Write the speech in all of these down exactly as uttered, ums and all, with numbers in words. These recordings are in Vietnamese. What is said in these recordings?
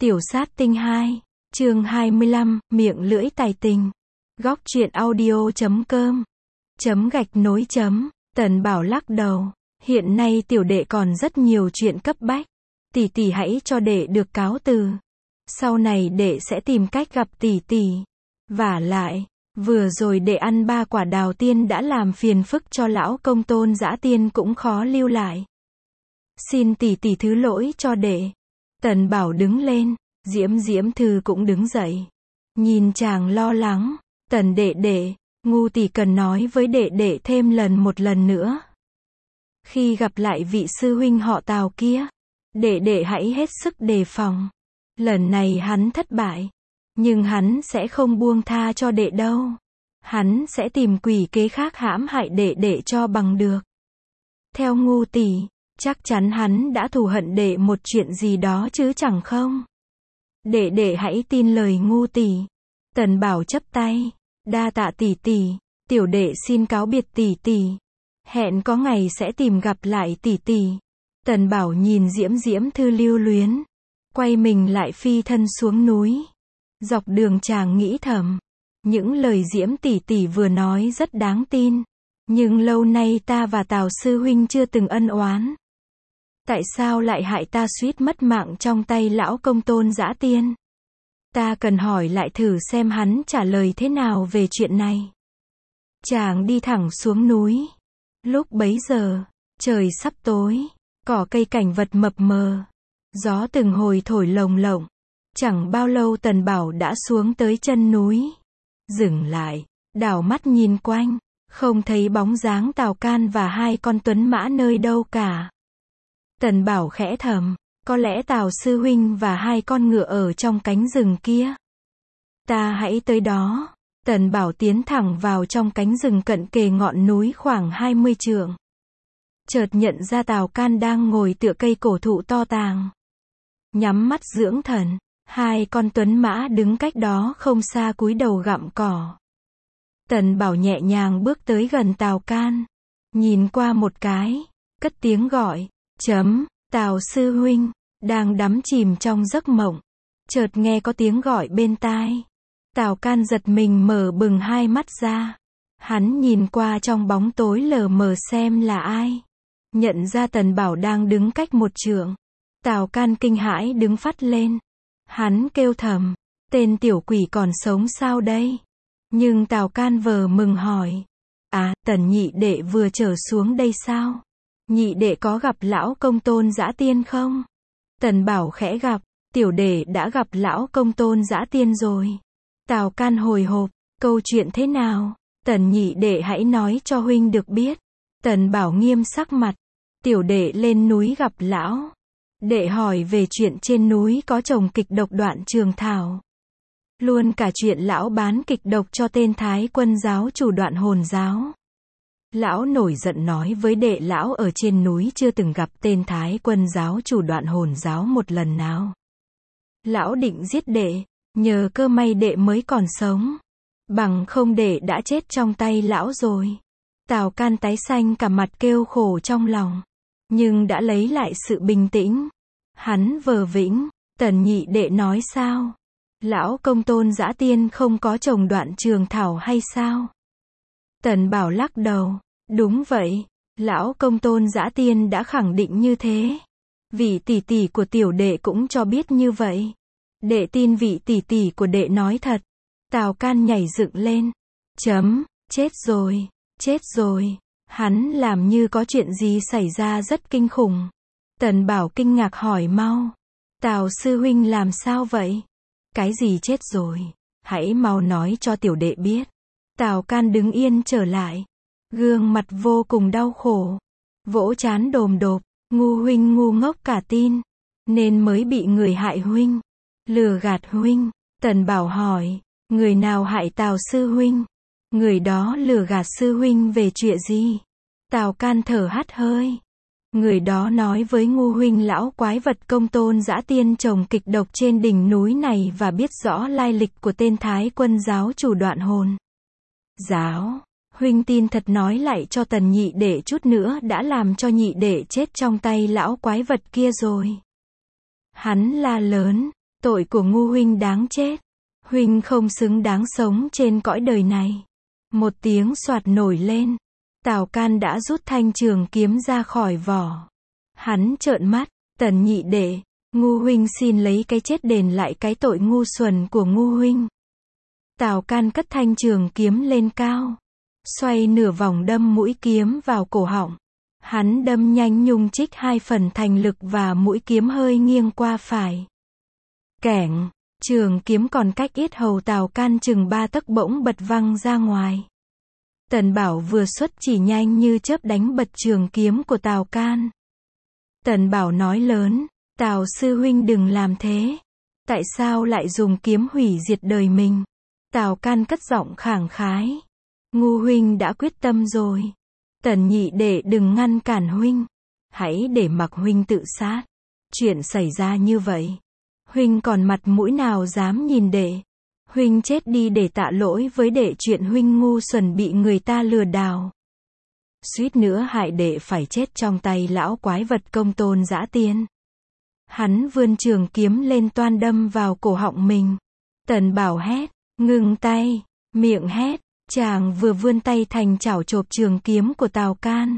Tiểu sát tinh hai, chương hai mươi lăm, miệng lưỡi tài tình. Góc truyện audio chấm com. Chấm gạch nối chấm. Tần Bảo lắc đầu. Hiện nay tiểu đệ còn rất nhiều chuyện cấp bách. Tỷ tỷ hãy cho đệ được cáo từ. Sau này đệ sẽ tìm cách gặp tỷ tỷ. Vả lại, vừa rồi đệ ăn ba quả đào tiên đã làm phiền phức cho lão công tôn dã tiên cũng khó lưu lại. Xin tỷ tỷ thứ lỗi cho đệ. Tần Bảo đứng lên, Diễm Diễm Thư cũng đứng dậy. Nhìn chàng lo lắng, Tần đệ đệ, ngu tỷ cần nói với đệ đệ thêm lần một lần nữa. Khi gặp lại vị sư huynh họ Tào kia, đệ đệ hãy hết sức đề phòng. Lần này hắn thất bại, nhưng hắn sẽ không buông tha cho đệ đâu. Hắn sẽ tìm quỷ kế khác hãm hại đệ đệ cho bằng được. Theo ngu tỷ, chắc chắn hắn đã thù hận đệ một chuyện gì đó chứ chẳng không? Đệ đệ hãy tin lời ngu tỷ. Tần Bảo chắp tay, đa tạ tỷ tỷ, tiểu đệ xin cáo biệt tỷ tỷ. Hẹn có ngày sẽ tìm gặp lại tỷ tỷ. Tần Bảo nhìn Diễm Diễm Thư lưu luyến, quay mình lại phi thân xuống núi. Dọc đường chàng nghĩ thầm, những lời Diễm tỷ tỷ vừa nói rất đáng tin, nhưng lâu nay ta và Tào sư huynh chưa từng ân oán. Tại sao lại hại ta suýt mất mạng trong tay lão công tôn dã tiên? Ta cần hỏi lại thử xem hắn trả lời thế nào về chuyện này. Chàng đi thẳng xuống núi. Lúc bấy giờ, trời sắp tối, cỏ cây cảnh vật mập mờ, gió từng hồi thổi lồng lộng. Chẳng bao lâu Tần Bảo đã xuống tới chân núi. Dừng lại, đảo mắt nhìn quanh, không thấy bóng dáng Tào Can và hai con tuấn mã nơi đâu cả. Tần Bảo khẽ thầm, có lẽ Tào sư huynh và hai con ngựa ở trong cánh rừng kia. Ta hãy tới đó. Tần Bảo tiến thẳng vào trong cánh rừng cận kề ngọn núi khoảng hai mươi trượng. Chợt nhận ra Tào Can đang ngồi tựa cây cổ thụ to tàng, nhắm mắt dưỡng thần. Hai con tuấn mã đứng cách đó không xa cúi đầu gặm cỏ. Tần Bảo nhẹ nhàng bước tới gần Tào Can, nhìn qua một cái, cất tiếng gọi, chấm, Tào sư huynh, đang đắm chìm trong giấc mộng. Chợt nghe có tiếng gọi bên tai. Tào Can giật mình mở bừng hai mắt ra. Hắn nhìn qua trong bóng tối lờ mờ xem là ai. Nhận ra Tần Bảo đang đứng cách một trượng. Tào Can kinh hãi đứng phắt lên. Hắn kêu thầm, tên tiểu quỷ còn sống sao đây? Nhưng Tào Can vờ mừng hỏi, à, Tần nhị đệ vừa trở xuống đây sao? Nhị đệ có gặp lão công tôn dã tiên không? Tần Bảo khẽ gặp, tiểu đệ đã gặp lão công tôn dã tiên rồi. Tào Can hồi hộp, câu chuyện thế nào? Tần nhị đệ hãy nói cho huynh được biết. Tần Bảo nghiêm sắc mặt, tiểu đệ lên núi gặp lão. Đệ hỏi về chuyện trên núi có trồng kịch độc đoạn trường thảo. Luôn cả chuyện lão bán kịch độc cho tên Thái Quân giáo chủ Đoạn Hồn giáo. Lão nổi giận nói với đệ lão ở trên núi chưa từng gặp tên Thái Quân giáo chủ Đoạn Hồn giáo một lần nào. Lão định giết đệ, nhờ cơ may đệ mới còn sống. Bằng không đệ đã chết trong tay lão rồi. Tào Can tái xanh cả mặt kêu khổ trong lòng, nhưng đã lấy lại sự bình tĩnh. Hắn vờ vĩnh, Tần nhị đệ nói sao? Lão công tôn dã tiên không có trồng đoạn trường thảo hay sao? Tần Bảo lắc đầu, đúng vậy, lão công tôn dã tiên đã khẳng định như thế. Vị tỷ tỷ của tiểu đệ cũng cho biết như vậy. Đệ tin vị tỷ tỷ của đệ nói thật. Tào Can nhảy dựng lên. Chấm, chết rồi, chết rồi. Hắn làm như có chuyện gì xảy ra rất kinh khủng. Tần Bảo kinh ngạc hỏi mau. Tào sư huynh làm sao vậy? Cái gì chết rồi? Hãy mau nói cho tiểu đệ biết. Tào Can đứng yên trở lại. Gương mặt vô cùng đau khổ. Vỗ trán đồm đột. Ngu huynh ngu ngốc cả tin. Nên mới bị người hại huynh. Lừa gạt huynh. Tần Bảo hỏi. Người nào hại Tào sư huynh? Người đó lừa gạt sư huynh về chuyện gì? Tào Can thở hắt hơi. Người đó nói với ngu huynh lão quái vật công tôn dã tiên trồng kịch độc trên đỉnh núi này và biết rõ lai lịch của tên Thái Quân giáo chủ Đoạn Hồn giáo. Huynh tin thật nói lại cho Tần nhị đệ chút nữa đã làm cho nhị đệ chết trong tay lão quái vật kia rồi. Hắn la lớn, Tội của ngu huynh đáng chết. Huynh không xứng đáng sống trên cõi đời này. Một tiếng soạt nổi lên. Tào Can đã rút thanh trường kiếm ra khỏi vỏ. Hắn trợn mắt, Tần nhị đệ, ngu huynh xin lấy cái chết đền lại cái tội ngu xuẩn của ngu huynh. Tào Can cất thanh trường kiếm lên cao, xoay nửa vòng đâm mũi kiếm vào cổ họng. Hắn đâm nhanh nhung trích hai phần thành lực và mũi kiếm hơi nghiêng qua phải. Kẻng, trường kiếm còn cách yết hầu Tào Can chừng ba tấc bỗng bật văng ra ngoài. Tần Bảo vừa xuất chỉ nhanh như chớp đánh bật trường kiếm của Tào Can. Tần Bảo nói lớn, Tào sư huynh đừng làm thế. Tại sao lại dùng kiếm hủy diệt đời mình? Tào Can cất giọng khẳng khái. Ngu huynh đã quyết tâm rồi. Tần nhị đệ đừng ngăn cản huynh. Hãy để mặc huynh tự sát. Chuyện xảy ra như vậy. Huynh còn mặt mũi nào dám nhìn đệ. Huynh chết đi để tạ lỗi với đệ chuyện huynh ngu xuẩn bị người ta lừa đảo. Suýt nữa hại đệ phải chết trong tay lão quái vật Công Tôn Dã Tiên. Hắn vươn trường kiếm lên toan đâm vào cổ họng mình. Tần Bảo hét, ngừng tay, miệng hét, chàng vừa vươn tay thành chảo chộp trường kiếm của Tào Can.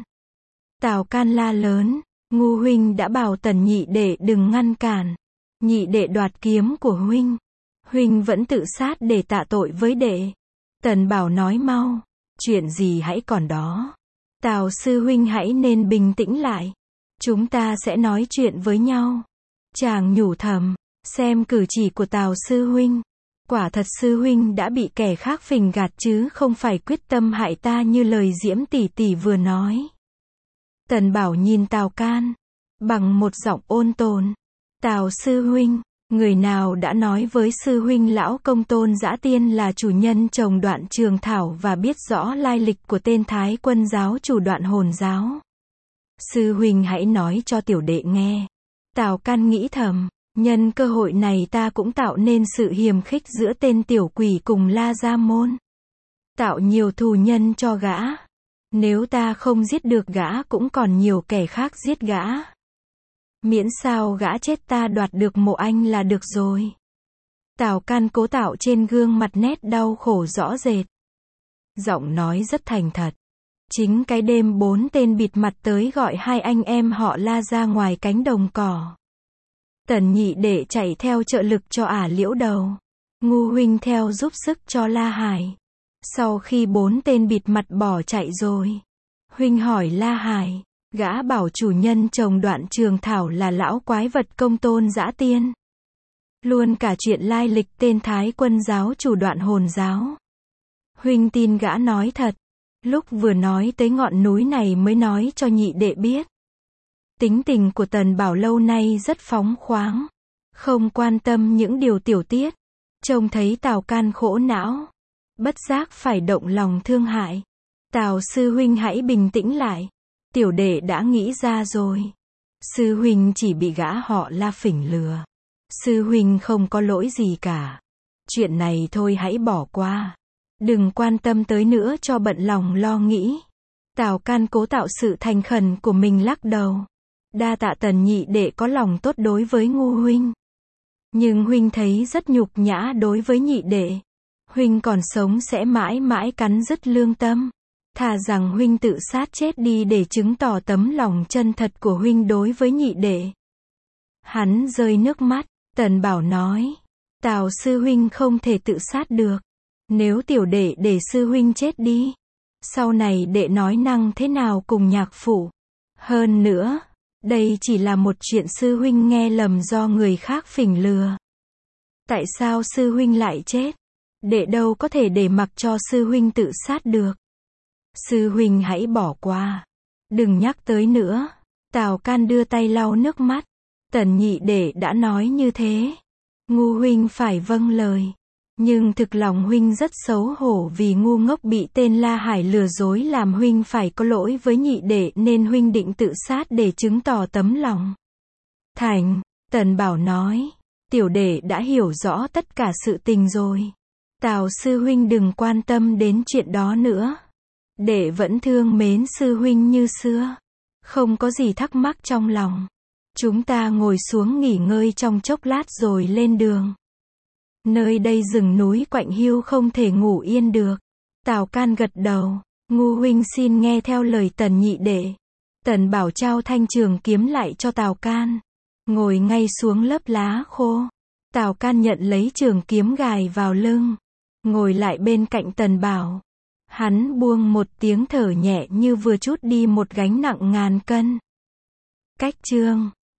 Tào Can la lớn, ngu huynh đã bảo Tần nhị đệ đừng ngăn cản. Nhị đệ đoạt kiếm của huynh. Huynh vẫn tự sát để tạ tội với đệ. Tần Bảo nói mau, chuyện gì hãy còn đó. Tào sư huynh hãy nên bình tĩnh lại. Chúng ta sẽ nói chuyện với nhau. Chàng nhủ thầm, xem cử chỉ của Tào sư huynh. Quả thật sư huynh đã bị kẻ khác phình gạt chứ không phải quyết tâm hại ta như lời Diễm tỷ tỷ vừa nói. Tần Bảo nhìn Tào Can, bằng một giọng ôn tồn. Tào sư huynh, người nào đã nói với sư huynh lão Công Tôn Dã Tiên là chủ nhân trồng Đoạn Trường Thảo và biết rõ lai lịch của tên Thái Quân giáo chủ Đoạn Hồn giáo? Sư huynh hãy nói cho tiểu đệ nghe. Tào Can nghĩ thầm, nhân cơ hội này ta cũng tạo nên sự hiềm khích giữa tên tiểu quỷ cùng La Gia Môn. Tạo nhiều thù nhân cho gã. Nếu ta không giết được gã cũng còn nhiều kẻ khác giết gã. Miễn sao gã chết ta đoạt được mộ anh là được rồi. Tào Can cố tạo trên gương mặt nét đau khổ rõ rệt. Giọng nói rất thành thật. Chính cái đêm bốn tên bịt mặt tới gọi hai anh em họ La ra ngoài cánh đồng cỏ. Tần nhị đệ chạy theo trợ lực cho ả Liễu Đầu. Ngu huynh theo giúp sức cho La Hải. Sau khi bốn tên bịt mặt bỏ chạy rồi, huynh hỏi La Hải, gã bảo chủ nhân trồng Đoạn Trường Thảo là lão quái vật Công Tôn Dã Tiên. Luôn cả chuyện lai lịch tên Thái Quân giáo chủ Đoạn Hồn giáo. Huynh tin gã nói thật. Lúc vừa nói tới ngọn núi này mới nói cho nhị đệ biết. Tính tình của Tần Bảo lâu nay rất phóng khoáng, không quan tâm những điều tiểu tiết. Trông thấy Tào Can khổ não, bất giác phải động lòng thương hại. Tào sư huynh hãy bình tĩnh lại. Tiểu đệ đã nghĩ ra rồi. Sư huynh chỉ bị gã họ La phỉnh lừa. Sư huynh không có lỗi gì cả. Chuyện này thôi hãy bỏ qua. Đừng quan tâm tới nữa cho bận lòng lo nghĩ. Tào Can cố tạo sự thành khẩn của mình lắc đầu. Đa tạ Tần nhị đệ có lòng tốt đối với ngu huynh. Nhưng huynh thấy rất nhục nhã đối với nhị đệ. Huynh còn sống sẽ mãi mãi cắn rứt lương tâm. Thà rằng huynh tự sát chết đi để chứng tỏ tấm lòng chân thật của huynh đối với nhị đệ. Hắn rơi nước mắt. Tần Bảo nói, Tào sư huynh không thể tự sát được. Nếu tiểu đệ để sư huynh chết đi, sau này đệ nói năng thế nào cùng nhạc phụ? Hơn nữa, đây chỉ là một chuyện sư huynh nghe lầm do người khác phỉnh lừa. Tại sao sư huynh lại chết? Đệ đâu có thể để mặc cho sư huynh tự sát được. Sư huynh hãy bỏ qua. Đừng nhắc tới nữa. Tào Can đưa tay lau nước mắt. Tần nhị đệ đã nói như thế. Ngu huynh phải vâng lời. Nhưng thực lòng huynh rất xấu hổ vì ngu ngốc bị tên La Hải lừa dối làm huynh phải có lỗi với nhị đệ nên huynh định tự sát để chứng tỏ tấm lòng. Thành, Tần Bảo nói, tiểu đệ đã hiểu rõ tất cả sự tình rồi. Tào sư huynh đừng quan tâm đến chuyện đó nữa. Đệ vẫn thương mến sư huynh như xưa. Không có gì thắc mắc trong lòng. Chúng ta ngồi xuống nghỉ ngơi trong chốc lát rồi lên đường. Nơi đây rừng núi quạnh hiu không thể ngủ yên được. Tào Can gật đầu. Ngu huynh xin nghe theo lời Tần nhị đệ. Tần Bảo trao thanh trường kiếm lại cho Tào Can. Ngồi ngay xuống lớp lá khô. Tào Can nhận lấy trường kiếm gài vào lưng. Ngồi lại bên cạnh Tần Bảo. Hắn buông một tiếng thở nhẹ như vừa trút đi một gánh nặng ngàn cân. Cách chương